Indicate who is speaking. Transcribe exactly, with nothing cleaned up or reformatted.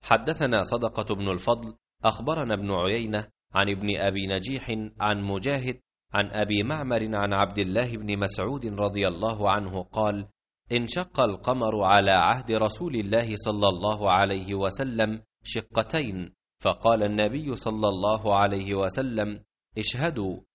Speaker 1: حدثنا صدقة بن الفضل أخبرنا ابن عيينة عن ابن أبي نجيح عن مجاهد عن أبي معمر عن عبد الله بن مسعود رضي الله عنه قال: انشق القمر على عهد رسول الله صلى الله عليه وسلم شقتين، فقال النبي صلى الله عليه وسلم: اشهدوا